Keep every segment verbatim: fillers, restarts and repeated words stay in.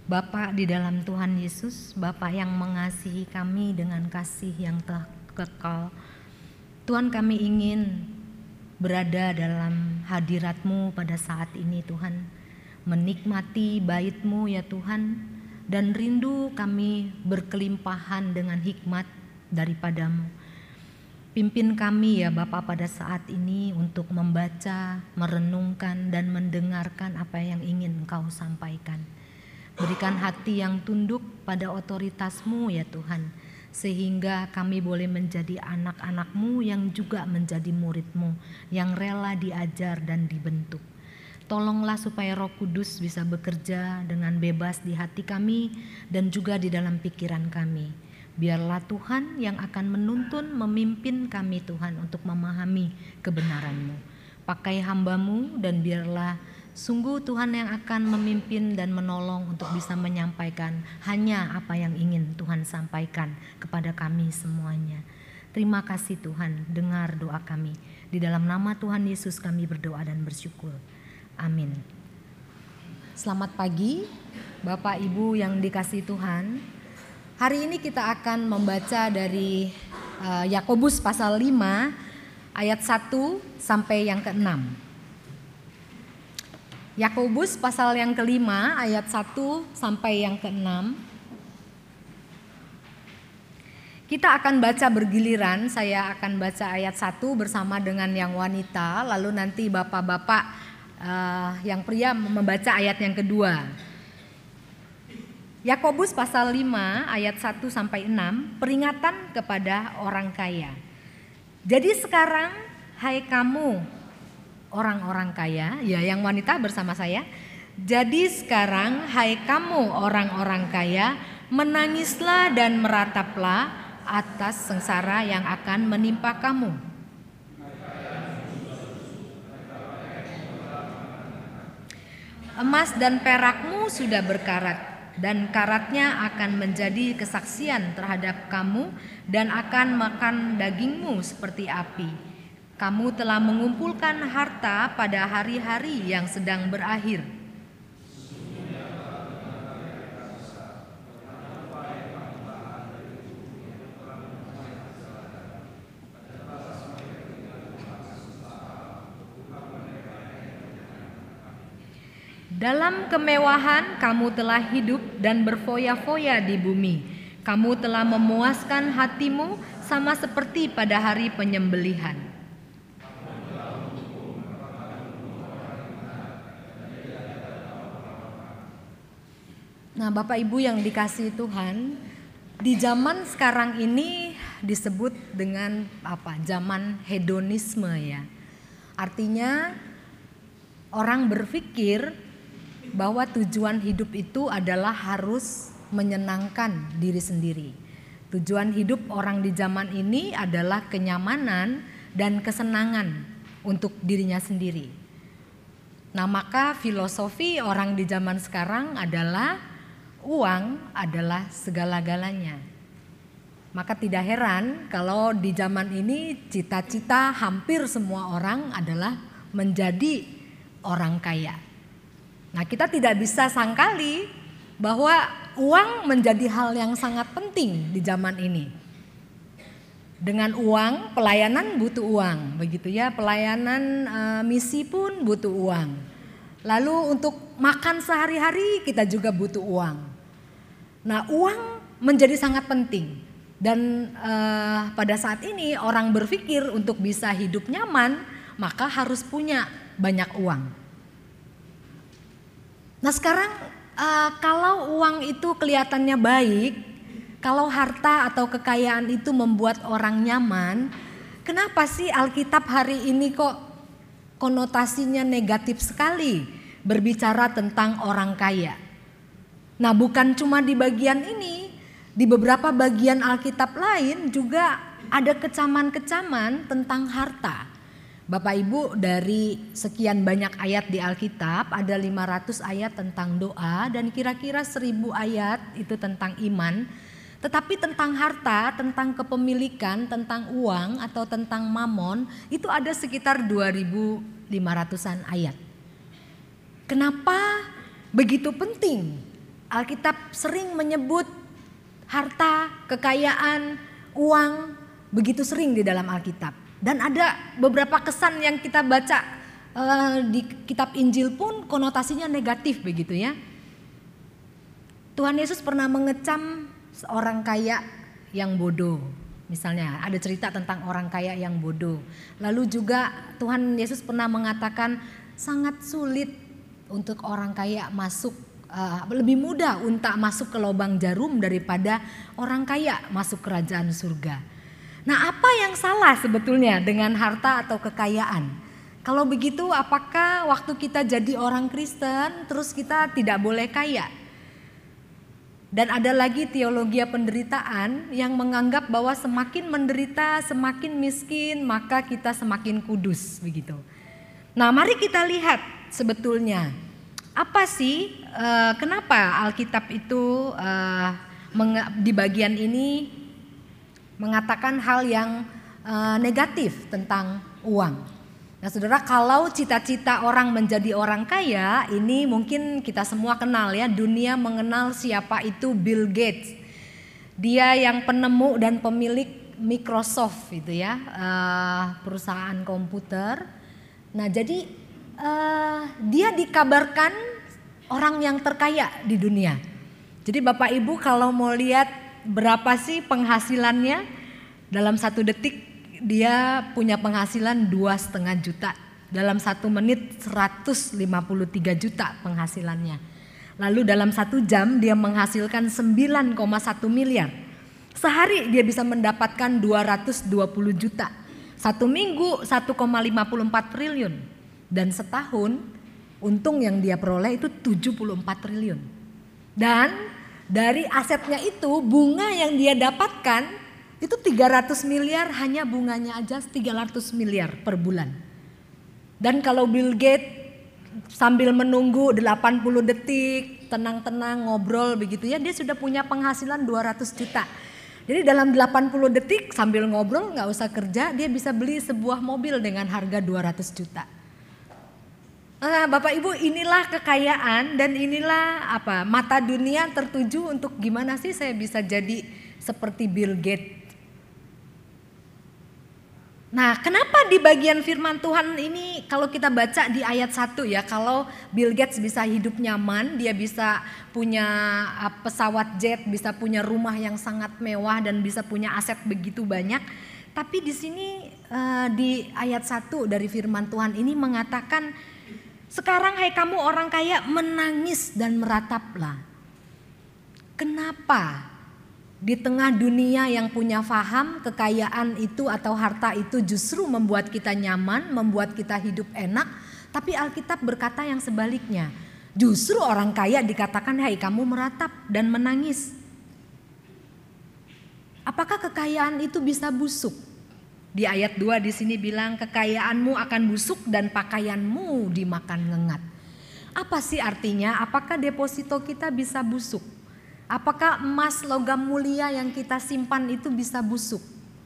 Bapa di dalam Tuhan Yesus, Bapa yang mengasihi kami dengan kasih yang telah kekal. Tuhan, kami ingin berada dalam hadirat-Mu pada saat ini Tuhan, menikmati bait-Mu ya Tuhan, dan rindu kami berkelimpahan dengan hikmat daripada-Mu. Pimpin kami ya Bapa pada saat ini untuk membaca, merenungkan dan mendengarkan apa yang ingin Engkau sampaikan. Berikan hati yang tunduk pada otoritas-Mu ya Tuhan, sehingga kami boleh menjadi anak-anak-Mu yang juga menjadi murid-Mu, yang rela diajar dan dibentuk. Tolonglah supaya Roh Kudus bisa bekerja dengan bebas di hati kami dan juga di dalam pikiran kami. Biarlah Tuhan yang akan menuntun, memimpin kami Tuhan untuk memahami kebenaran-Mu. Pakai hamba-Mu dan biarlah sungguh Tuhan yang akan memimpin dan menolong untuk bisa menyampaikan hanya apa yang ingin Tuhan sampaikan kepada kami semuanya. Terima kasih Tuhan, dengar doa kami. Di dalam nama Tuhan Yesus kami berdoa dan bersyukur. Amin. Selamat pagi Bapak Ibu yang dikasihi Tuhan. Hari ini kita akan membaca dari uh, Yakobus pasal lima ayat satu sampai yang keenam. Yakobus pasal yang kelima ayat satu sampai yang keenam. Kita akan baca bergiliran, saya akan baca ayat satu bersama dengan yang wanita, lalu nanti bapak-bapak uh, yang pria membaca ayat yang kedua. Yakobus pasal lima ayat satu sampai enam, peringatan kepada orang kaya. Jadi sekarang hai kamu orang-orang kaya, ya yang wanita bersama saya. Jadi sekarang hai kamu orang-orang kaya, menangislah dan merataplah atas sengsara yang akan menimpa kamu. Emas dan perakmu sudah berkarat, dan karatnya akan menjadi kesaksian terhadap kamu dan akan makan dagingmu seperti api. Kamu telah mengumpulkan harta pada hari-hari yang sedang berakhir. Dalam kemewahan kamu telah hidup dan berfoya-foya di bumi. Kamu telah memuaskan hatimu sama seperti pada hari penyembelihan. Nah, Bapak Ibu yang dikasihi Tuhan, di zaman sekarang ini disebut dengan apa? Zaman hedonisme ya. Artinya orang berpikir bahwa tujuan hidup itu adalah harus menyenangkan diri sendiri. Tujuan hidup orang di zaman ini adalah kenyamanan dan kesenangan untuk dirinya sendiri. Nah, maka filosofi orang di zaman sekarang adalah uang adalah segala-galanya. Maka tidak heran kalau di zaman ini cita-cita hampir semua orang adalah menjadi orang kaya. Nah, kita tidak bisa sangkali bahwa uang menjadi hal yang sangat penting di zaman ini. Dengan uang, pelayanan butuh uang, begitu ya. Pelayanan e, misi pun butuh uang. Lalu untuk makan sehari-hari kita juga butuh uang. Nah, uang menjadi sangat penting dan uh, pada saat ini orang berpikir untuk bisa hidup nyaman maka harus punya banyak uang. Nah, sekarang uh, kalau uang itu kelihatannya baik, kalau harta atau kekayaan itu membuat orang nyaman, kenapa sih Alkitab hari ini kok konotasinya negatif sekali berbicara tentang orang kaya? Nah, bukan cuma di bagian ini, di beberapa bagian Alkitab lain juga ada kecaman-kecaman tentang harta. Bapak Ibu, dari sekian banyak ayat di Alkitab ada lima ratus ayat tentang doa dan kira-kira seribu ayat itu tentang iman. Tetapi tentang harta, tentang kepemilikan, tentang uang atau tentang mamon itu ada sekitar dua ribu lima ratusan ayat. Kenapa begitu penting Alkitab sering menyebut harta, kekayaan, uang, begitu sering di dalam Alkitab. Dan ada beberapa kesan yang kita baca uh, di kitab Injil pun konotasinya negatif begitu ya. Tuhan Yesus pernah mengecam seorang kaya yang bodoh. Misalnya ada cerita tentang orang kaya yang bodoh. Lalu juga Tuhan Yesus pernah mengatakan sangat sulit untuk orang kaya masuk, uh, lebih mudah unta masuk ke lubang jarum daripada orang kaya masuk kerajaan surga. Nah, apa yang salah sebetulnya dengan harta atau kekayaan? Kalau begitu apakah waktu kita jadi orang Kristen terus kita tidak boleh kaya? Dan ada lagi teologi penderitaan yang menganggap bahwa semakin menderita, semakin miskin, maka kita semakin kudus begitu. Nah, mari kita lihat sebetulnya apa sih uh, kenapa Alkitab itu uh, di bagian ini mengatakan hal yang uh, negatif tentang uang. Nah saudara, kalau cita-cita orang menjadi orang kaya, ini mungkin kita semua kenal ya, dunia mengenal siapa itu Bill Gates. Dia yang penemu dan pemilik Microsoft itu ya, uh, perusahaan komputer. Nah jadi uh, dia dikabarkan orang yang terkaya di dunia. Jadi Bapak Ibu kalau mau lihat berapa sih penghasilannya, dalam satu detik dia punya penghasilan dua setengah juta. Dalam satu menit seratus lima puluh tiga juta penghasilannya. Lalu dalam satu jam dia menghasilkan sembilan koma satu miliar. Sehari dia bisa mendapatkan dua ratus dua puluh juta. Satu minggu satu koma lima empat triliun. Dan setahun untung yang dia peroleh itu tujuh puluh empat triliun. Dan dari asetnya itu bunga yang dia dapatkan itu tiga ratus miliar, hanya bunganya aja tiga ratus miliar per bulan. Dan kalau Bill Gates sambil menunggu delapan puluh detik, tenang-tenang ngobrol begitu ya, dia sudah punya penghasilan dua ratus juta. Jadi dalam delapan puluh detik sambil ngobrol gak usah kerja, dia bisa beli sebuah mobil dengan harga dua ratus juta. Nah, Bapak Ibu, inilah kekayaan dan inilah apa mata dunia tertuju untuk gimana sih saya bisa jadi seperti Bill Gates. Nah, kenapa di bagian firman Tuhan ini kalau kita baca di ayat satu ya, kalau Bill Gates bisa hidup nyaman, dia bisa punya pesawat jet, bisa punya rumah yang sangat mewah dan bisa punya aset begitu banyak. Tapi di sini di ayat satu dari firman Tuhan ini mengatakan, sekarang hai kamu orang kaya menangis dan merataplah. Kenapa? Di tengah dunia yang punya faham kekayaan itu atau harta itu justru membuat kita nyaman, membuat kita hidup enak. Tapi Alkitab berkata yang sebaliknya. Justru orang kaya dikatakan hai kamu meratap dan menangis. Apakah kekayaan itu bisa busuk? Di ayat dua di sini bilang kekayaanmu akan busuk dan pakaianmu dimakan ngengat. Apa sih artinya? Apakah deposito kita bisa busuk? Apakah emas logam mulia yang kita simpan itu bisa busuk?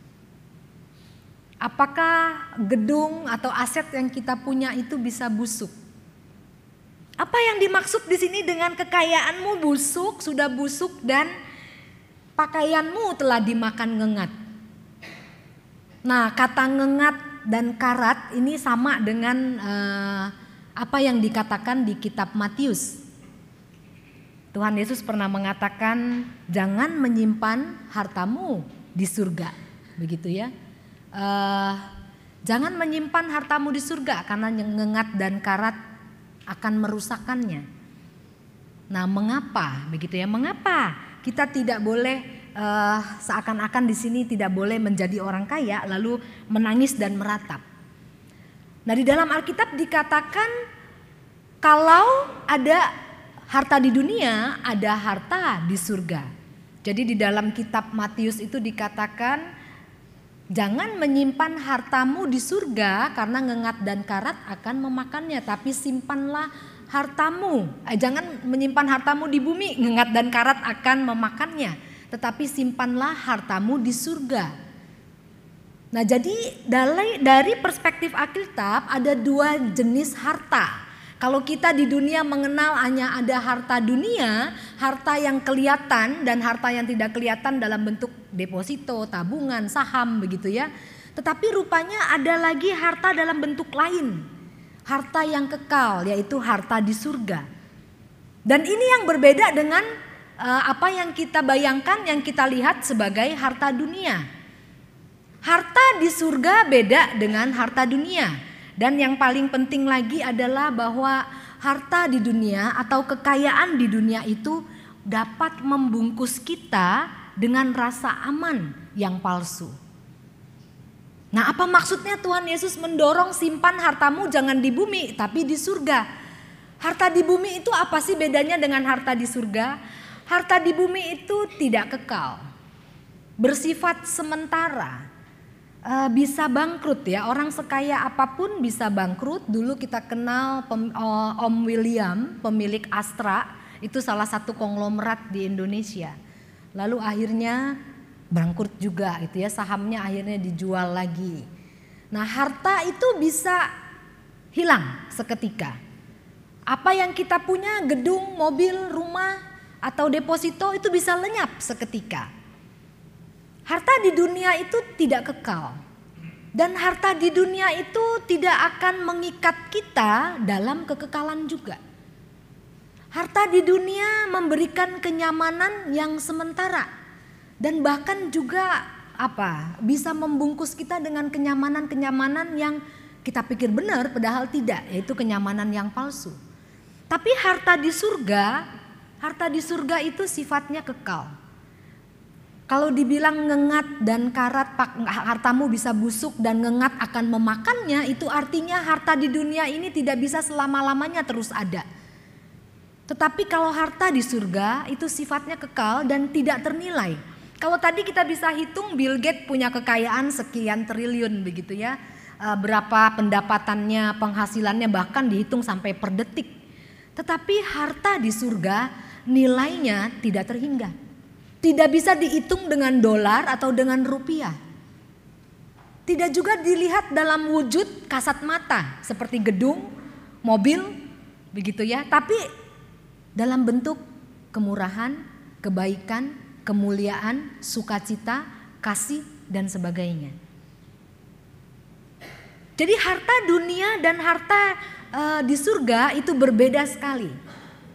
Apakah gedung atau aset yang kita punya itu bisa busuk? Apa yang dimaksud di sini dengan kekayaanmu busuk, sudah busuk dan pakaianmu telah dimakan ngengat? Nah, kata ngengat dan karat ini sama dengan eh, apa yang dikatakan di kitab Matius. Tuhan Yesus pernah mengatakan jangan menyimpan hartamu di surga, begitu ya. Uh, jangan menyimpan hartamu di surga karena ngengat dan karat akan merusakkannya. Nah, mengapa begitu ya? Mengapa kita tidak boleh uh, seakan-akan di sini tidak boleh menjadi orang kaya lalu menangis dan meratap? Nah, di dalam Alkitab dikatakan kalau ada harta di dunia, ada harta di surga. Jadi di dalam kitab Matius itu dikatakan jangan menyimpan hartamu di surga karena ngengat dan karat akan memakannya, tapi simpanlah hartamu. Eh, jangan menyimpan hartamu di bumi, ngengat dan karat akan memakannya, tetapi simpanlah hartamu di surga. Nah, jadi dari dari perspektif Alkitab ada dua jenis harta. Kalau kita di dunia mengenal hanya ada harta dunia, harta yang kelihatan dan harta yang tidak kelihatan dalam bentuk deposito, tabungan, saham begitu ya. Tetapi rupanya ada lagi harta dalam bentuk lain. Harta yang kekal, yaitu harta di surga. Dan ini yang berbeda dengan uh, apa yang kita bayangkan, yang kita lihat sebagai harta dunia. Harta di surga beda dengan harta dunia. Dan yang paling penting lagi adalah bahwa harta di dunia atau kekayaan di dunia itu dapat membungkus kita dengan rasa aman yang palsu. Nah, apa maksudnya Tuhan Yesus mendorong simpan hartamu jangan di bumi tapi di surga? Harta di bumi itu apa sih bedanya dengan harta di surga? Harta di bumi itu tidak kekal, bersifat sementara. Uh, bisa bangkrut ya, orang sekaya apapun bisa bangkrut. Dulu kita kenal pem, uh, Om William, pemilik Astra, itu salah satu konglomerat di Indonesia. Lalu akhirnya bangkrut juga itu ya, sahamnya akhirnya dijual lagi. Nah, harta itu bisa hilang seketika. Apa yang kita punya, gedung, mobil, rumah atau deposito itu bisa lenyap seketika. Harta di dunia itu tidak kekal. Dan harta di dunia itu tidak akan mengikat kita dalam kekekalan juga. Harta di dunia memberikan kenyamanan yang sementara. Dan bahkan juga apa? Bisa membungkus kita dengan kenyamanan-kenyamanan yang kita pikir benar padahal tidak, yaitu kenyamanan yang palsu. Tapi harta di surga, harta di surga itu sifatnya kekal. Kalau dibilang ngengat dan karat, hartamu bisa busuk dan ngengat akan memakannya, itu artinya harta di dunia ini tidak bisa selama-lamanya terus ada. Tetapi kalau harta di surga itu sifatnya kekal dan tidak ternilai. Kalau tadi kita bisa hitung Bill Gates punya kekayaan sekian triliun begitu ya. Berapa pendapatannya, penghasilannya bahkan dihitung sampai per detik. Tetapi harta di surga nilainya tidak terhingga. Tidak bisa dihitung dengan dolar atau dengan rupiah. Tidak juga dilihat dalam wujud kasat mata seperti gedung, mobil, begitu ya. Tapi dalam bentuk kemurahan, kebaikan, kemuliaan, sukacita, kasih dan sebagainya. Jadi harta dunia dan harta uh, di surga itu berbeda sekali.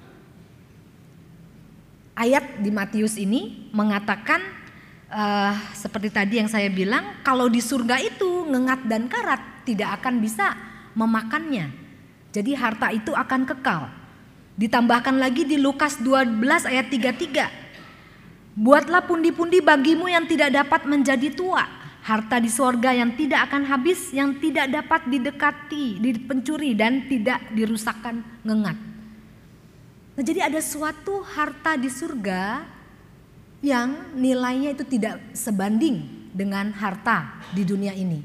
Ayat di Matius ini mengatakan uh, seperti tadi yang saya bilang, kalau di surga itu ngengat dan karat tidak akan bisa memakannya. Jadi harta itu akan kekal. Ditambahkan lagi di Lukas dua belas ayat tiga puluh tiga. Buatlah pundi-pundi bagimu yang tidak dapat menjadi tua, harta di surga yang tidak akan habis, yang tidak dapat didekati, dipencuri dan tidak dirusakkan ngengat. Nah, jadi ada suatu harta di surga yang nilainya itu tidak sebanding dengan harta di dunia ini.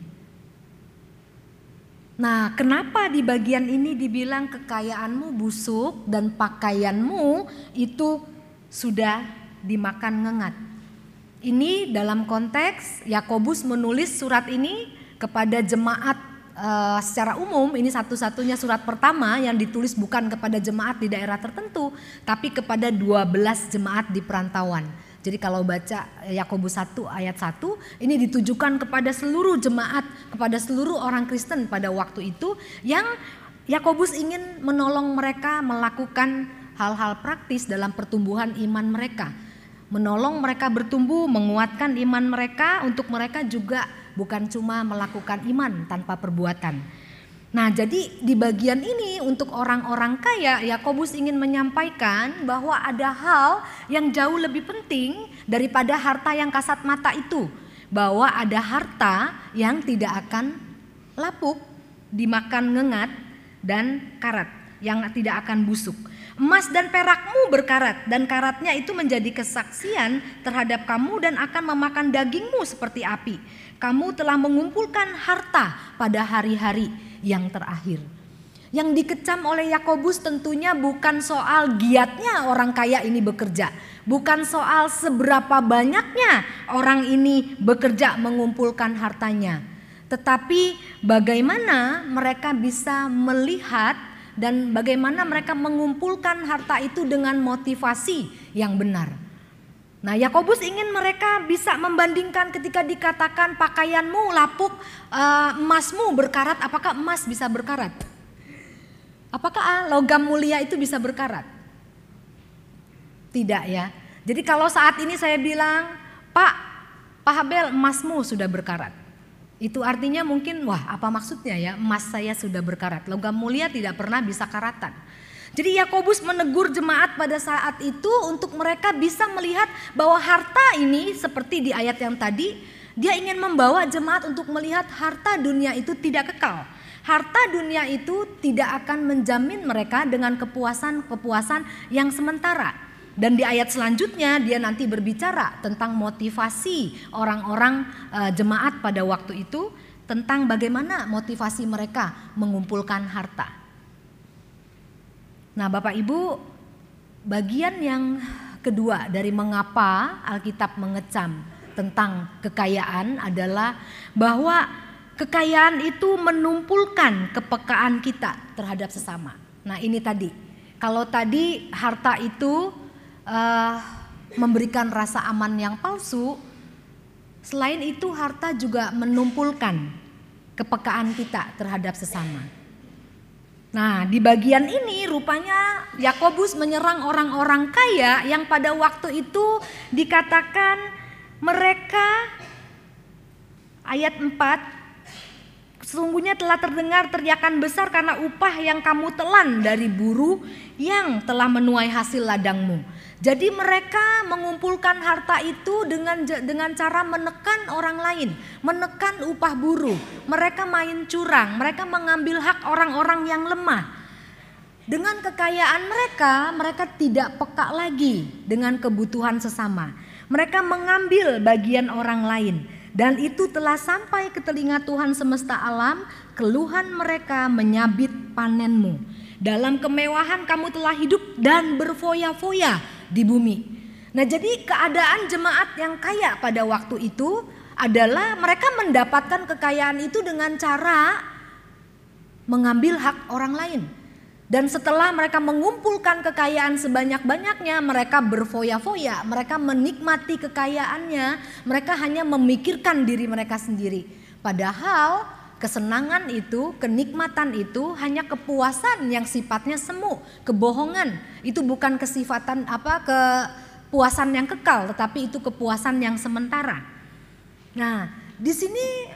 Nah, kenapa di bagian ini dibilang kekayaanmu busuk dan pakaianmu itu sudah dimakan ngengat? Ini dalam konteks Yakobus menulis surat ini kepada jemaat. Uh, secara umum ini satu-satunya surat pertama yang ditulis bukan kepada jemaat di daerah tertentu, tapi kepada dua belas jemaat di perantauan. Jadi kalau baca Yakobus satu ayat satu, ini ditujukan kepada seluruh jemaat, kepada seluruh orang Kristen pada waktu itu, yang Yakobus ingin menolong mereka melakukan hal-hal praktis dalam pertumbuhan iman mereka. Menolong mereka bertumbuh, menguatkan iman mereka, untuk mereka juga bukan cuma melakukan iman tanpa perbuatan. Nah, jadi di bagian ini untuk orang-orang kaya, Yakobus ingin menyampaikan bahwa ada hal yang jauh lebih penting daripada harta yang kasat mata itu. Bahwa ada harta yang tidak akan lapuk, dimakan ngengat dan karat, yang tidak akan busuk. Emas dan perakmu berkarat, dan karatnya itu menjadi kesaksian terhadap kamu dan akan memakan dagingmu seperti api. Kamu telah mengumpulkan harta pada hari-hari yang terakhir. Yang dikecam oleh Yakobus tentunya bukan soal giatnya orang kaya ini bekerja, bukan soal seberapa banyaknya orang ini bekerja mengumpulkan hartanya, tetapi bagaimana mereka bisa melihat dan bagaimana mereka mengumpulkan harta itu dengan motivasi yang benar. Nah, Yakobus ingin mereka bisa membandingkan ketika dikatakan pakaianmu lapuk, uh, emasmu berkarat, apakah emas bisa berkarat? Apakah ah, logam mulia itu bisa berkarat? Tidak ya. Jadi kalau saat ini saya bilang, Pak, Pak Habel emasmu sudah berkarat. Itu artinya mungkin, wah apa maksudnya ya, emas saya sudah berkarat. Logam mulia tidak pernah bisa karatan. Jadi Yakobus menegur jemaat pada saat itu untuk mereka bisa melihat bahwa harta ini seperti di ayat yang tadi, dia ingin membawa jemaat untuk melihat harta dunia itu tidak kekal. Harta dunia itu tidak akan menjamin mereka dengan kepuasan-kepuasan yang sementara. Dan di ayat selanjutnya dia nanti berbicara tentang motivasi orang-orang e, jemaat pada waktu itu, tentang bagaimana motivasi mereka mengumpulkan harta. Nah, Bapak Ibu, bagian yang kedua dari mengapa Alkitab mengecam tentang kekayaan adalah bahwa kekayaan itu menumpulkan kepekaan kita terhadap sesama. Nah, ini tadi. Kalau tadi harta itu uh, memberikan rasa aman yang palsu, selain itu harta juga menumpulkan kepekaan kita terhadap sesama. Nah, di bagian ini rupanya Yakobus menyerang orang-orang kaya yang pada waktu itu dikatakan mereka, ayat empat, sesungguhnya telah terdengar teriakan besar karena upah yang kamu telan dari buruh yang telah menuai hasil ladangmu. Jadi mereka mengumpulkan harta itu dengan dengan cara menekan orang lain, menekan upah buruh. Mereka main curang, mereka mengambil hak orang-orang yang lemah. Dengan kekayaan mereka, mereka tidak peka lagi dengan kebutuhan sesama. Mereka mengambil bagian orang lain. Dan itu telah sampai ke telinga Tuhan semesta alam, keluhan mereka menyabit panenmu. Dalam kemewahan kamu telah hidup dan berfoya-foya di bumi. Nah, jadi keadaan jemaat yang kaya pada waktu itu adalah mereka mendapatkan kekayaan itu dengan cara mengambil hak orang lain. Dan setelah mereka mengumpulkan kekayaan sebanyak-banyaknya, mereka berfoya-foya, mereka menikmati kekayaannya, mereka hanya memikirkan diri mereka sendiri. Padahal kesenangan itu, kenikmatan itu hanya kepuasan yang sifatnya semu, kebohongan. Itu bukan kesifatan apa kepuasan yang kekal, tetapi itu kepuasan yang sementara. Nah, di sini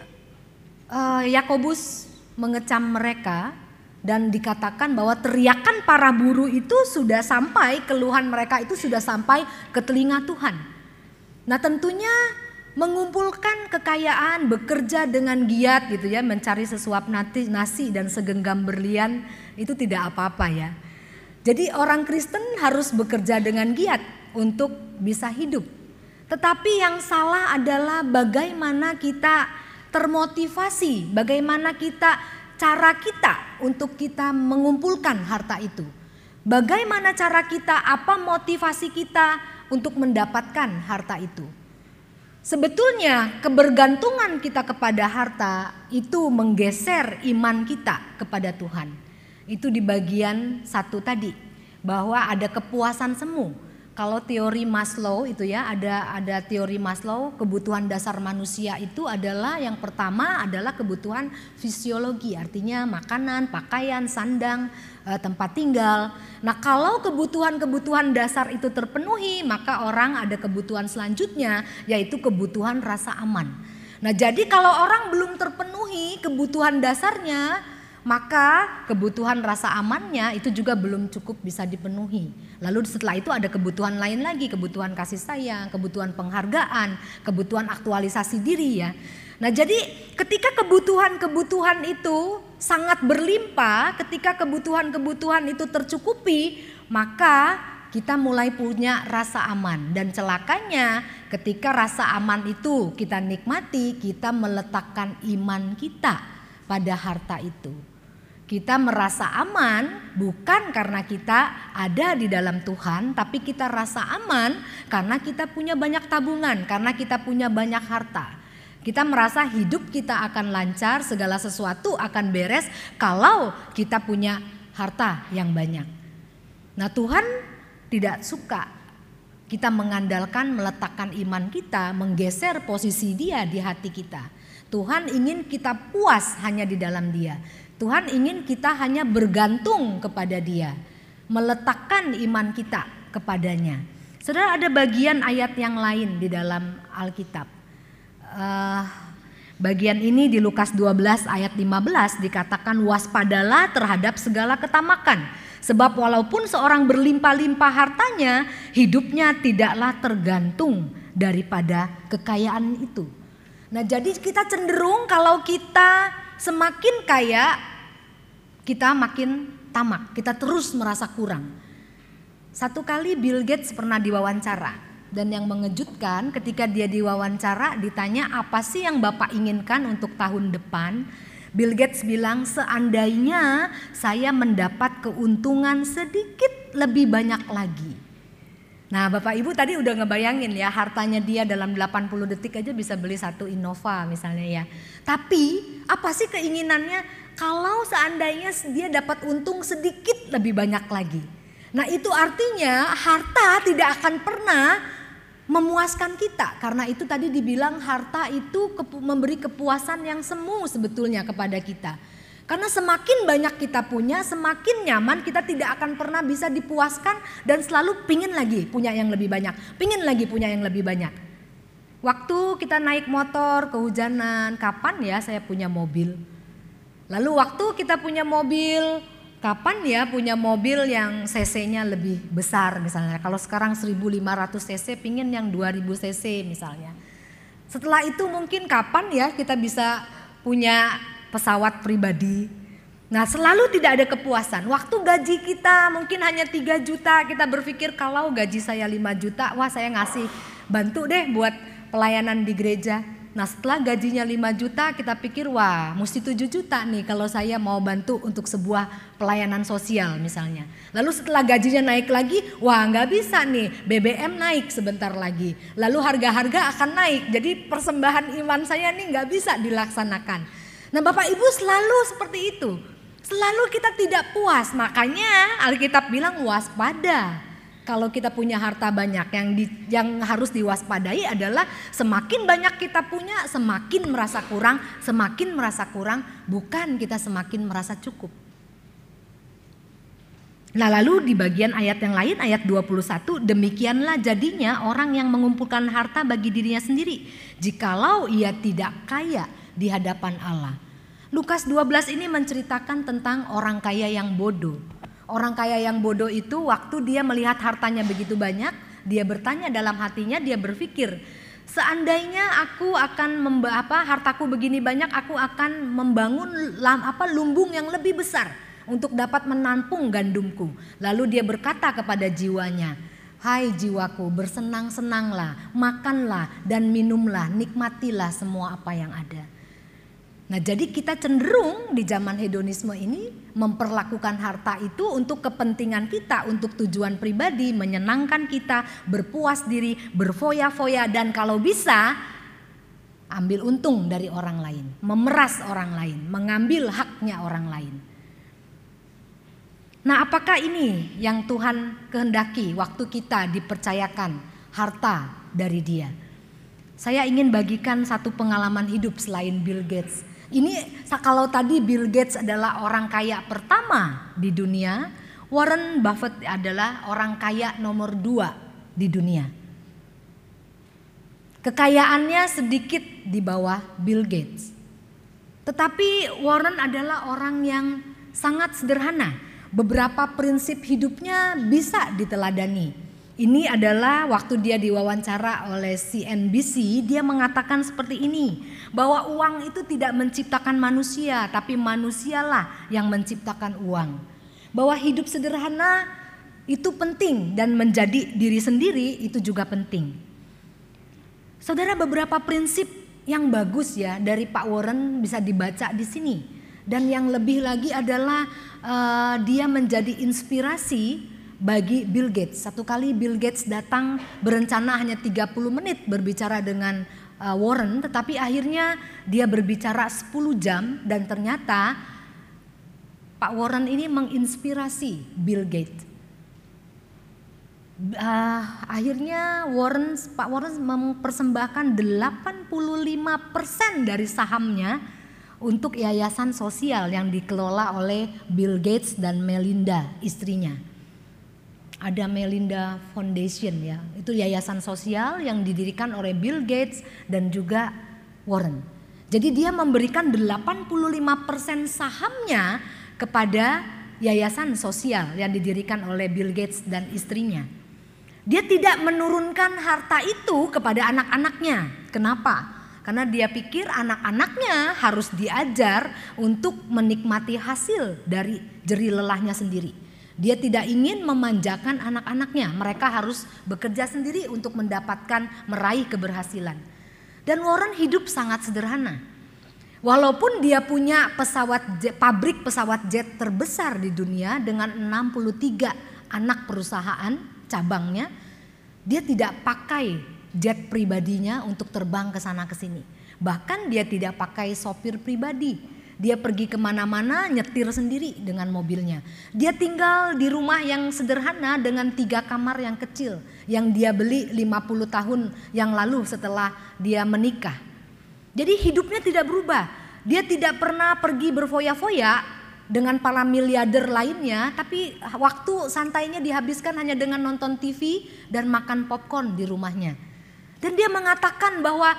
uh, Yakobus mengecam mereka. Dan dikatakan bahwa teriakan para buruh itu sudah sampai, keluhan mereka itu sudah sampai ke telinga Tuhan. Nah, tentunya mengumpulkan kekayaan, bekerja dengan giat gitu ya, mencari sesuap nasi dan segenggam berlian itu tidak apa-apa ya. Jadi orang Kristen harus bekerja dengan giat untuk bisa hidup. Tetapi yang salah adalah bagaimana kita termotivasi, bagaimana kita cara kita untuk kita mengumpulkan harta itu. Bagaimana cara kita, apa motivasi kita untuk mendapatkan harta itu. Sebetulnya kebergantungan kita kepada harta itu menggeser iman kita kepada Tuhan. Itu di bagian satu tadi, bahwa ada kepuasan semu. Kalau teori Maslow itu ya, ada ada teori Maslow, kebutuhan dasar manusia itu adalah yang pertama adalah kebutuhan fisiologi, artinya makanan, pakaian, sandang, tempat tinggal. Nah, kalau kebutuhan-kebutuhan dasar itu terpenuhi, maka orang ada kebutuhan selanjutnya, yaitu kebutuhan rasa aman. Nah, jadi kalau orang belum terpenuhi kebutuhan dasarnya, maka kebutuhan rasa amannya itu juga belum cukup bisa dipenuhi. Lalu setelah itu ada kebutuhan lain lagi, kebutuhan kasih sayang, kebutuhan penghargaan, kebutuhan aktualisasi diri ya. Nah, jadi ketika kebutuhan-kebutuhan itu sangat berlimpah, ketika kebutuhan-kebutuhan itu tercukupi, maka kita mulai punya rasa aman. Dan celakanya ketika rasa aman itu kita nikmati, kita meletakkan iman kita pada harta itu. Kita merasa aman bukan karena kita ada di dalam Tuhan, tapi kita rasa aman karena kita punya banyak tabungan, karena kita punya banyak harta. Kita merasa hidup kita akan lancar, segala sesuatu akan beres kalau kita punya harta yang banyak. Nah, Tuhan tidak suka kita mengandalkan, meletakkan iman kita, menggeser posisi Dia di hati kita. Tuhan ingin kita puas hanya di dalam Dia. Tuhan ingin kita hanya bergantung kepada Dia, meletakkan iman kita kepadanya. Saudara, ada bagian ayat yang lain di dalam Alkitab. Uh, bagian ini di Lukas dua belas ayat lima belas dikatakan, waspadalah terhadap segala ketamakan. Sebab walaupun seorang berlimpah-limpah hartanya, hidupnya tidaklah tergantung daripada kekayaan itu. Nah, jadi kita cenderung kalau kita semakin kaya, kita makin tamak, kita terus merasa kurang. Satu kali Bill Gates pernah diwawancara, dan yang mengejutkan ketika dia diwawancara ditanya apa sih yang Bapak inginkan untuk tahun depan. Bill Gates bilang, seandainya saya mendapat keuntungan sedikit lebih banyak lagi. Nah, Bapak Ibu tadi udah ngebayangin ya, hartanya dia dalam delapan puluh detik aja bisa beli satu Innova misalnya ya. Tapi apa sih keinginannya kalau seandainya dia dapat untung sedikit lebih banyak lagi? Nah, itu artinya harta tidak akan pernah memuaskan kita. Karena itu tadi dibilang harta itu kepu- memberi kepuasan yang semu sebetulnya kepada kita. Karena semakin banyak kita punya, semakin nyaman, kita tidak akan pernah bisa dipuaskan dan selalu pingin lagi punya yang lebih banyak, pingin lagi punya yang lebih banyak. Waktu kita naik motor kehujanan, kapan ya saya punya mobil? Lalu waktu kita punya mobil, kapan ya punya mobil yang cc-nya lebih besar misalnya. Kalau sekarang seribu lima ratus cc, pingin yang dua ribu cc misalnya. Setelah itu mungkin kapan ya kita bisa punya pesawat pribadi. Nah, selalu tidak ada kepuasan. Waktu gaji kita mungkin hanya tiga juta, kita berpikir kalau gaji saya lima juta, wah saya ngasih bantu deh buat pelayanan di gereja. Nah, setelah gajinya lima juta, kita pikir wah mesti tujuh juta nih kalau saya mau bantu untuk sebuah pelayanan sosial misalnya. Lalu setelah gajinya naik lagi, wah nggak bisa nih, B B M naik sebentar lagi. Lalu harga-harga akan naik, jadi persembahan iman saya nih nggak bisa dilaksanakan. Nah, Bapak Ibu selalu seperti itu. Selalu kita tidak puas, makanya Alkitab bilang waspada. Kalau kita punya harta banyak, yang di, yang harus diwaspadai adalah semakin banyak kita punya, semakin merasa kurang, semakin merasa kurang, bukan kita semakin merasa cukup. Nah, lalu di bagian ayat yang lain, ayat dua puluh satu, demikianlah jadinya orang yang mengumpulkan harta bagi dirinya sendiri, jikalau ia tidak kaya di hadapan Allah. Lukas dua belas ini menceritakan tentang orang kaya yang bodoh. Orang kaya yang bodoh itu waktu dia melihat hartanya begitu banyak, dia bertanya dalam hatinya, dia berpikir, seandainya aku akan memba, apa, hartaku begini banyak, aku akan membangun lam, apa, lumbung yang lebih besar untuk dapat menampung gandumku. Lalu dia berkata kepada jiwanya, hai jiwaku, bersenang-senanglah, makanlah dan minumlah, nikmatilah semua apa yang ada. Nah, jadi kita cenderung di zaman hedonisme ini memperlakukan harta itu untuk kepentingan kita, untuk tujuan pribadi, menyenangkan kita, berpuas diri, berfoya-foya, dan kalau bisa ambil untung dari orang lain, memeras orang lain, mengambil haknya orang lain. Nah, apakah ini yang Tuhan kehendaki waktu kita dipercayakan harta dari Dia? Saya ingin bagikan satu pengalaman hidup selain Bill Gates. Ini kalau tadi Bill Gates adalah orang kaya pertama di dunia, Warren Buffett adalah orang kaya nomor dua di dunia. Kekayaannya sedikit di bawah Bill Gates. Tetapi Warren adalah orang yang sangat sederhana. Beberapa prinsip hidupnya bisa diteladani. Ini adalah waktu dia diwawancara oleh C N B C, dia mengatakan seperti ini, bahwa uang itu tidak menciptakan manusia, tapi manusialah yang menciptakan uang. Bahwa hidup sederhana itu penting dan menjadi diri sendiri itu juga penting. Saudara, beberapa prinsip yang bagus ya dari Pak Warren bisa dibaca di sini. Dan yang lebih lagi adalah uh, dia menjadi inspirasi bagi Bill Gates. Satu kali Bill Gates datang berencana hanya tiga puluh menit berbicara dengan uh, Warren, tetapi akhirnya dia berbicara sepuluh jam dan ternyata Pak Pak Warren ini menginspirasi Bill Gates. Uh, akhirnya Warren, Pak Warren mempersembahkan delapan puluh lima persen dari sahamnya untuk yayasan sosial yang dikelola oleh Bill Gates dan Melinda, istrinya. Ada Melinda Foundation ya, itu yayasan sosial yang didirikan oleh Bill Gates dan juga Warren. Jadi dia memberikan delapan puluh lima persen sahamnya kepada yayasan sosial yang didirikan oleh Bill Gates dan istrinya. Dia tidak menurunkan harta itu kepada anak-anaknya. Kenapa? Karena dia pikir anak-anaknya harus diajar untuk menikmati hasil dari jerih lelahnya sendiri. Dia tidak ingin memanjakan anak-anaknya. Mereka harus bekerja sendiri untuk mendapatkan meraih keberhasilan. Dan Warren hidup sangat sederhana. Walaupun dia punya pesawat jet, pabrik pesawat jet terbesar di dunia dengan enam puluh tiga anak perusahaan cabangnya, dia tidak pakai jet pribadinya untuk terbang ke sana ke sini. Bahkan dia tidak pakai sopir pribadi. Dia pergi kemana-mana nyetir sendiri dengan mobilnya. Dia tinggal di rumah yang sederhana dengan tiga kamar yang kecil yang dia beli lima puluh tahun yang lalu setelah dia menikah. Jadi hidupnya tidak berubah. Dia tidak pernah pergi berfoya-foya dengan para miliarder lainnya, tapi waktu santainya dihabiskan hanya dengan nonton T V dan makan popcorn di rumahnya. Dan dia mengatakan bahwa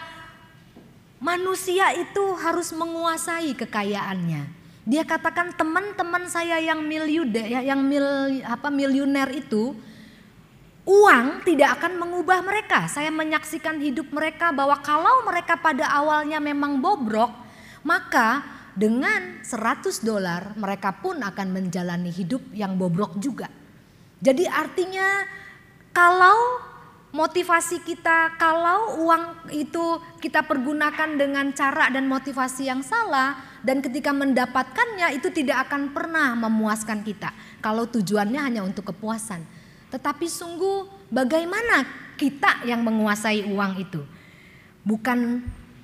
manusia itu harus menguasai kekayaannya. Dia katakan teman-teman saya yang miliuder, yang mil, apa miliuner itu, uang tidak akan mengubah mereka. Saya menyaksikan hidup mereka bahwa kalau mereka pada awalnya memang bobrok, maka dengan seratus dolar mereka pun akan menjalani hidup yang bobrok juga. Jadi artinya kalau motivasi kita, kalau uang itu kita pergunakan dengan cara dan motivasi yang salah, dan ketika mendapatkannya itu tidak akan pernah memuaskan kita kalau tujuannya hanya untuk kepuasan. Tetapi sungguh bagaimana kita yang menguasai uang itu? Bukan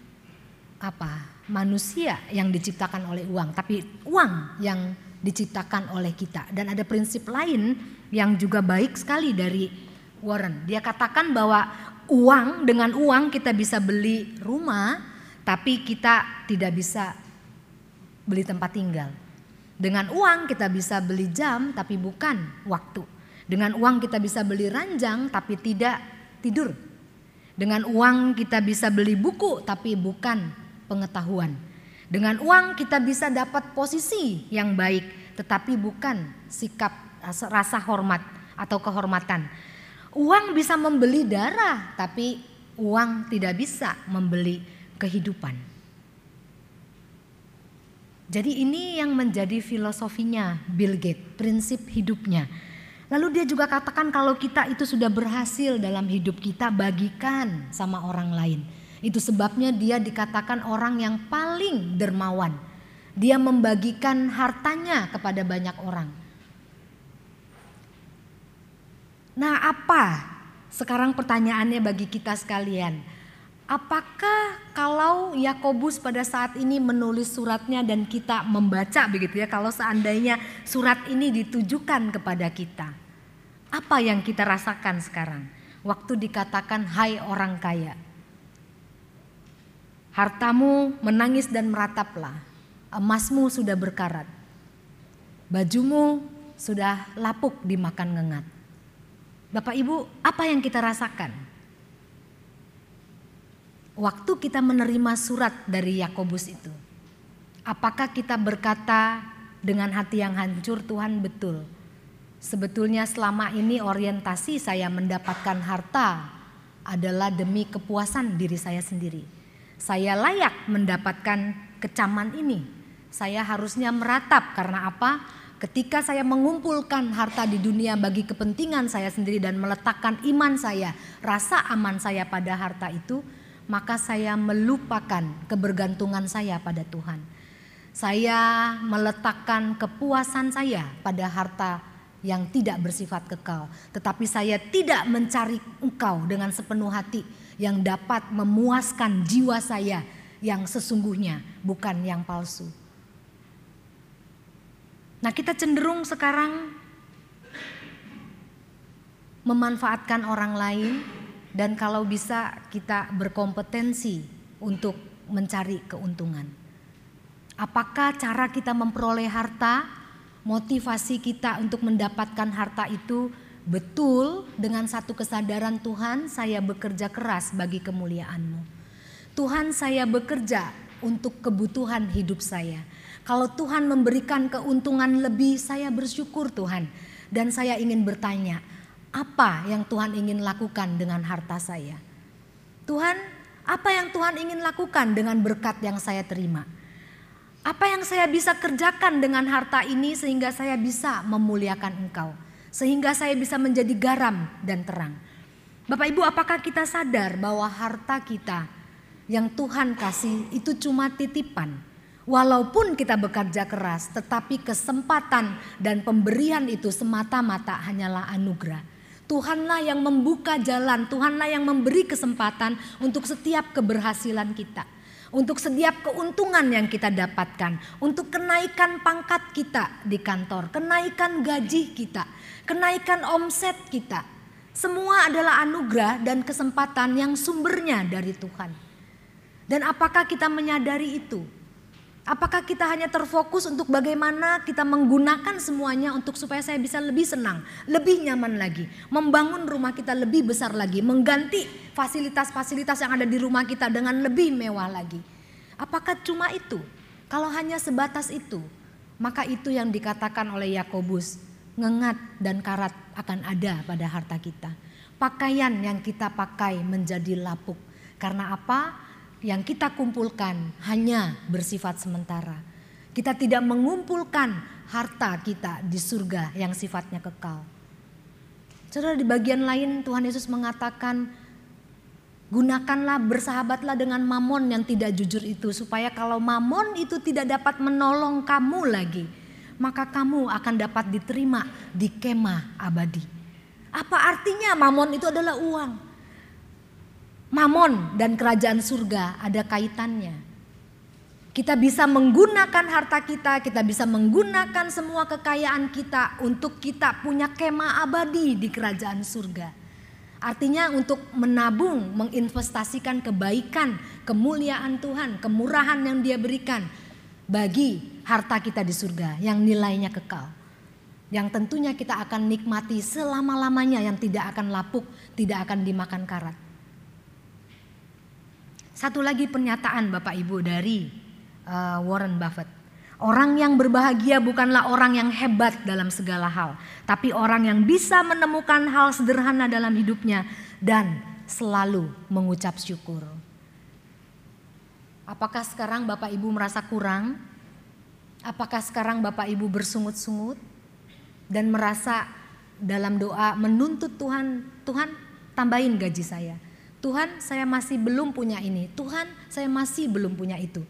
apa manusia yang diciptakan oleh uang, tapi uang yang diciptakan oleh kita. Dan ada prinsip lain yang juga baik sekali dari Warren. Dia katakan bahwa uang, dengan uang kita bisa beli rumah, tapi kita tidak bisa beli tempat tinggal. Dengan uang kita bisa beli jam, tapi bukan waktu. Dengan uang kita bisa beli ranjang tapi tidak tidur. Dengan uang kita bisa beli buku tapi bukan pengetahuan. Dengan uang kita bisa dapat posisi yang baik tetapi bukan sikap rasa hormat atau kehormatan. Uang bisa membeli darah tapi uang tidak bisa membeli kehidupan. Jadi ini yang menjadi filosofinya Bill Gates, prinsip hidupnya. Lalu dia juga katakan kalau kita itu sudah berhasil dalam hidup kita, bagikan sama orang lain. Itu sebabnya dia dikatakan orang yang paling dermawan. Dia membagikan hartanya kepada banyak orang. Nah, apa sekarang pertanyaannya bagi kita sekalian? Apakah kalau Yakobus pada saat ini menulis suratnya dan kita membaca begitu ya, kalau seandainya surat ini ditujukan kepada kita, apa yang kita rasakan sekarang? Waktu dikatakan hai orang kaya, hartamu menangis dan merataplah, emasmu sudah berkarat, bajumu sudah lapuk dimakan ngengat. Bapak Ibu, apa yang kita rasakan? Waktu kita menerima surat dari Yakobus itu, apakah kita berkata dengan hati yang hancur, Tuhan betul, sebetulnya selama ini orientasi saya mendapatkan harta adalah demi kepuasan diri saya sendiri. Saya layak mendapatkan kecaman ini. Saya harusnya meratap karena apa? Ketika saya mengumpulkan harta di dunia bagi kepentingan saya sendiri dan meletakkan iman saya, rasa aman saya pada harta itu, maka saya melupakan kebergantungan saya pada Tuhan. Saya meletakkan kepuasan saya pada harta yang tidak bersifat kekal. Tetapi saya tidak mencari Engkau dengan sepenuh hati yang dapat memuaskan jiwa saya yang sesungguhnya, bukan yang palsu. Nah, kita cenderung sekarang memanfaatkan orang lain dan kalau bisa kita berkompetensi untuk mencari keuntungan. Apakah cara kita memperoleh harta, motivasi kita untuk mendapatkan harta itu betul dengan satu kesadaran, Tuhan, saya bekerja keras bagi kemuliaan-Mu. Tuhan, saya bekerja untuk kebutuhan hidup saya. Kalau Tuhan memberikan keuntungan lebih, saya bersyukur Tuhan. Dan saya ingin bertanya, apa yang Tuhan ingin lakukan dengan harta saya? Tuhan, apa yang Tuhan ingin lakukan dengan berkat yang saya terima? Apa yang saya bisa kerjakan dengan harta ini sehingga saya bisa memuliakan Engkau? Sehingga saya bisa menjadi garam dan terang. Bapak Ibu, apakah kita sadar bahwa harta kita yang Tuhan kasih itu cuma titipan? Walaupun kita bekerja keras, tetapi kesempatan dan pemberian itu semata-mata hanyalah anugerah. Tuhanlah yang membuka jalan, Tuhanlah yang memberi kesempatan untuk setiap keberhasilan kita. Untuk setiap keuntungan yang kita dapatkan, untuk kenaikan pangkat kita di kantor, kenaikan gaji kita, kenaikan omset kita. Semua adalah anugerah dan kesempatan yang sumbernya dari Tuhan. Dan apakah kita menyadari itu? Apakah kita hanya terfokus untuk bagaimana kita menggunakan semuanya untuk supaya saya bisa lebih senang, lebih nyaman lagi, membangun rumah kita lebih besar lagi, mengganti fasilitas-fasilitas yang ada di rumah kita dengan lebih mewah lagi. Apakah cuma itu? Kalau hanya sebatas itu, maka itu yang dikatakan oleh Yakobus, ngengat dan karat akan ada pada harta kita. Pakaian yang kita pakai menjadi lapuk. Karena apa? Yang kita kumpulkan hanya bersifat sementara. Kita tidak mengumpulkan harta kita di surga yang sifatnya kekal. Saudara, di bagian lain Tuhan Yesus mengatakan, gunakanlah, bersahabatlah dengan mamon yang tidak jujur itu. Supaya kalau mamon itu tidak dapat menolong kamu lagi, maka kamu akan dapat diterima di kemah abadi. Apa artinya mamon itu adalah uang? Mamon dan kerajaan surga ada kaitannya. Kita bisa menggunakan harta kita, kita bisa menggunakan semua kekayaan kita untuk kita punya kemah abadi di kerajaan surga. Artinya untuk menabung, menginvestasikan kebaikan, kemuliaan Tuhan, kemurahan yang Dia berikan bagi harta kita di surga yang nilainya kekal. Yang tentunya kita akan nikmati selama-lamanya, yang tidak akan lapuk, tidak akan dimakan karat. Satu lagi pernyataan Bapak Ibu dari uh, Warren Buffett. Orang yang berbahagia bukanlah orang yang hebat dalam segala hal, tapi orang yang bisa menemukan hal sederhana dalam hidupnya dan selalu mengucap syukur. Apakah sekarang Bapak Ibu merasa kurang? Apakah sekarang Bapak Ibu bersungut-sungut dan merasa dalam doa menuntut Tuhan, Tuhan tambahin gaji saya. Tuhan, saya masih belum punya ini. Tuhan, saya masih belum punya itu.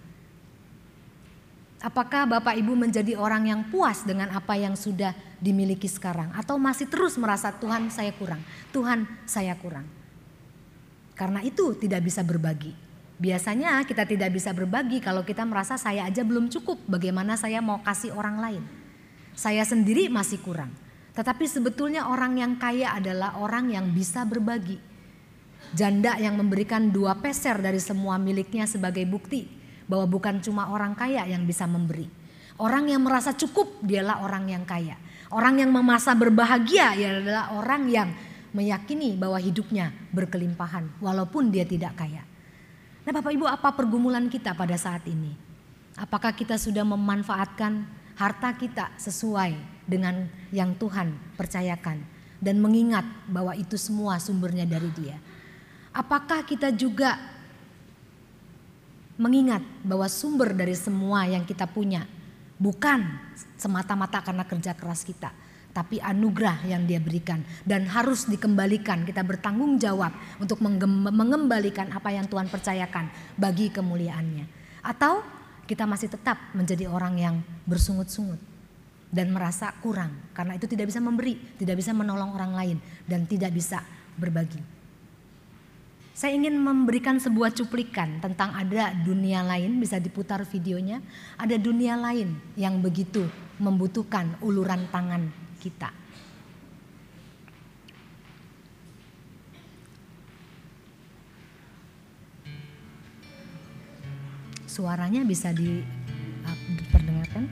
Apakah Bapak Ibu menjadi orang yang puas dengan apa yang sudah dimiliki sekarang? Atau masih terus merasa Tuhan saya kurang, Tuhan saya kurang. Karena itu tidak bisa berbagi. Biasanya kita tidak bisa berbagi kalau kita merasa saya aja belum cukup. Bagaimana saya mau kasih orang lain? Saya sendiri masih kurang. Tetapi sebetulnya orang yang kaya adalah orang yang bisa berbagi. Janda yang memberikan dua peser dari semua miliknya sebagai bukti bahwa bukan cuma orang kaya yang bisa memberi. Orang yang merasa cukup dialah orang yang kaya. Orang yang merasa berbahagia adalah orang yang meyakini bahwa hidupnya berkelimpahan walaupun dia tidak kaya. Nah Bapak Ibu, apa pergumulan kita pada saat ini? Apakah kita sudah memanfaatkan harta kita sesuai dengan yang Tuhan percayakan dan mengingat bahwa itu semua sumbernya dari Dia? Apakah kita juga mengingat bahwa sumber dari semua yang kita punya bukan semata-mata karena kerja keras kita, tapi anugerah yang Dia berikan dan harus dikembalikan. Kita bertanggung jawab untuk mengembalikan apa yang Tuhan percayakan bagi kemuliaan-Nya. Atau kita masih tetap menjadi orang yang bersungut-sungut dan merasa kurang karena itu tidak bisa memberi, tidak bisa menolong orang lain dan tidak bisa berbagi. Saya ingin memberikan sebuah cuplikan tentang ada dunia lain, bisa diputar videonya. Ada dunia lain yang begitu membutuhkan uluran tangan kita. Suaranya bisa di, uh, diperdengarkan?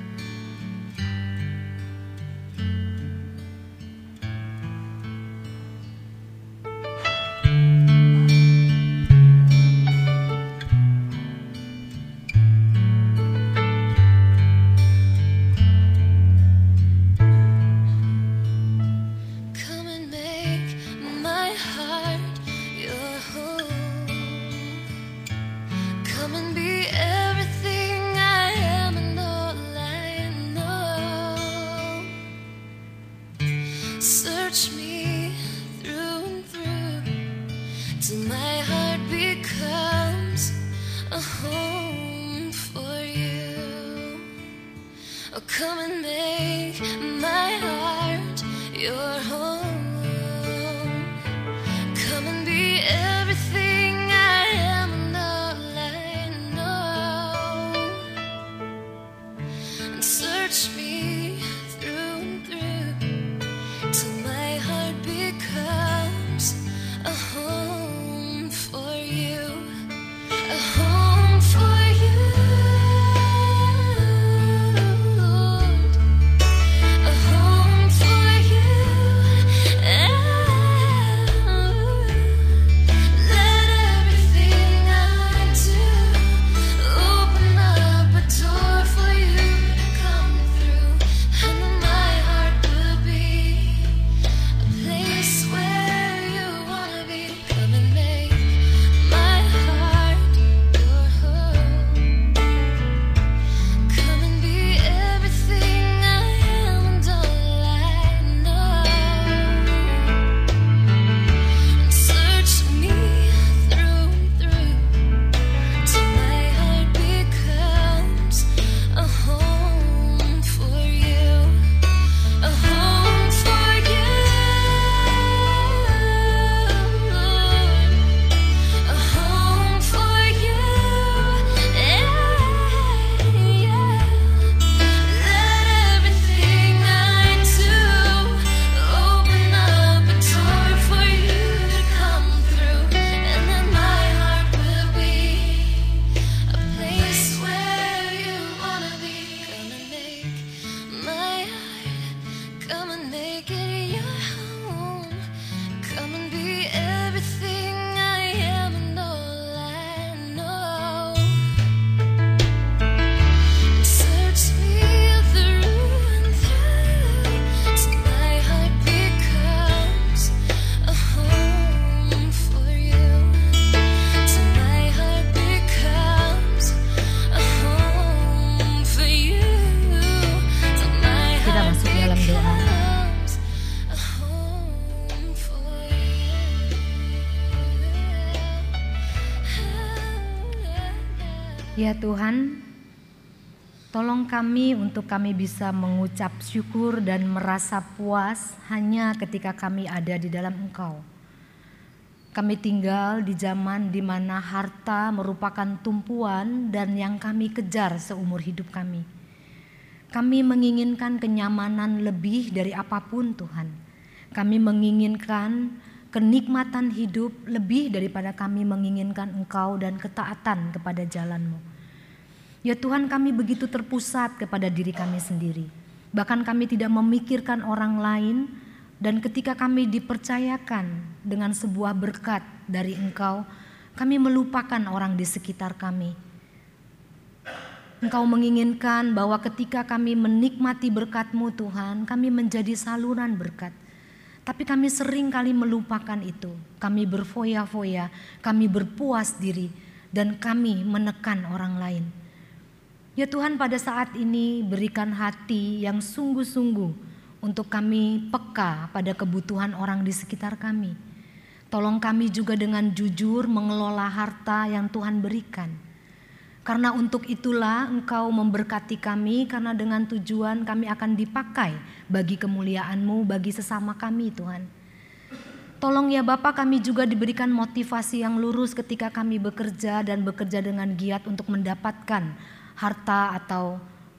Ya Tuhan, tolong kami untuk kami bisa mengucap syukur dan merasa puas hanya ketika kami ada di dalam Engkau. Kami tinggal di zaman di mana harta merupakan tumpuan dan yang kami kejar seumur hidup kami. Kami menginginkan kenyamanan lebih dari apapun Tuhan. Kami menginginkan kenikmatan hidup lebih daripada kami menginginkan Engkau dan ketaatan kepada jalan-Mu. Ya Tuhan, kami begitu terpusat kepada diri kami sendiri. Bahkan kami tidak memikirkan orang lain, dan ketika kami dipercayakan dengan sebuah berkat dari Engkau, kami melupakan orang di sekitar kami. Engkau menginginkan bahwa ketika kami menikmati berkat-Mu Tuhan, kami menjadi saluran berkat. Tapi kami sering kali melupakan itu. Kami berfoya-foya, kami berpuas diri, dan kami menekan orang lain. Ya Tuhan, pada saat ini berikan hati yang sungguh-sungguh untuk kami peka pada kebutuhan orang di sekitar kami. Tolong kami juga dengan jujur mengelola harta yang Tuhan berikan. Karena untuk itulah Engkau memberkati kami, karena dengan tujuan kami akan dipakai bagi kemuliaan-Mu, bagi sesama kami Tuhan. Tolong ya Bapa, kami juga diberikan motivasi yang lurus ketika kami bekerja dan bekerja dengan giat untuk mendapatkan harta atau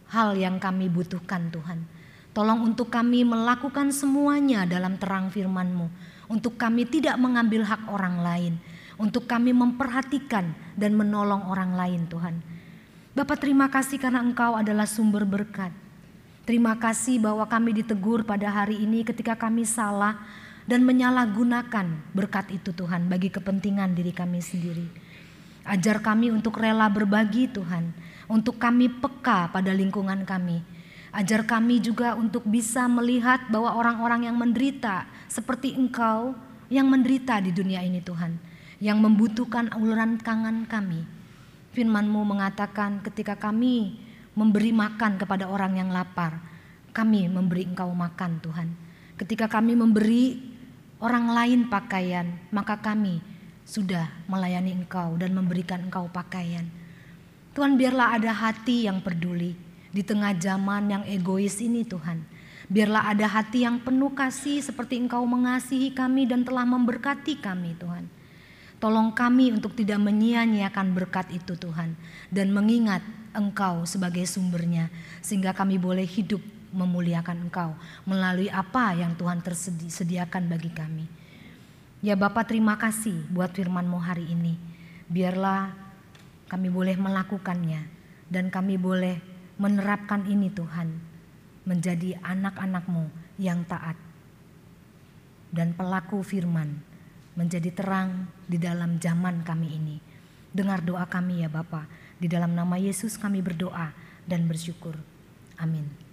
hal yang kami butuhkan Tuhan. Tolong untuk kami melakukan semuanya dalam terang firman-Mu. Untuk kami tidak mengambil hak orang lain. Untuk kami memperhatikan dan menolong orang lain Tuhan. Bapa, terima kasih karena Engkau adalah sumber berkat. Terima kasih bahwa kami ditegur pada hari ini ketika kami salah dan menyalahgunakan berkat itu Tuhan bagi kepentingan diri kami sendiri. Ajar kami untuk rela berbagi Tuhan, untuk kami peka pada lingkungan kami. Ajar kami juga untuk bisa melihat bahwa orang-orang yang menderita seperti Engkau yang menderita di dunia ini Tuhan, yang membutuhkan uluran tangan kami. Firman-Mu mengatakan ketika kami memberi makan kepada orang yang lapar, kami memberi Engkau makan Tuhan. Ketika kami memberi orang lain pakaian, maka kami sudah melayani Engkau dan memberikan Engkau pakaian. Tuhan, biarlah ada hati yang peduli di tengah zaman yang egois ini Tuhan. Biarlah ada hati yang penuh kasih seperti Engkau mengasihi kami dan telah memberkati kami Tuhan. Tolong kami untuk tidak menyia-nyiakan berkat itu Tuhan, dan mengingat Engkau sebagai sumbernya, sehingga kami boleh hidup memuliakan Engkau melalui apa yang Tuhan tersediakan bagi kami. Ya Bapa, terima kasih buat firman-Mu hari ini. Biarlah kami boleh melakukannya dan kami boleh menerapkan ini Tuhan, menjadi anak-anak-Mu yang taat dan pelaku firman, menjadi terang di dalam zaman kami ini. Dengar doa kami ya Bapa, di dalam nama Yesus kami berdoa dan bersyukur. Amin.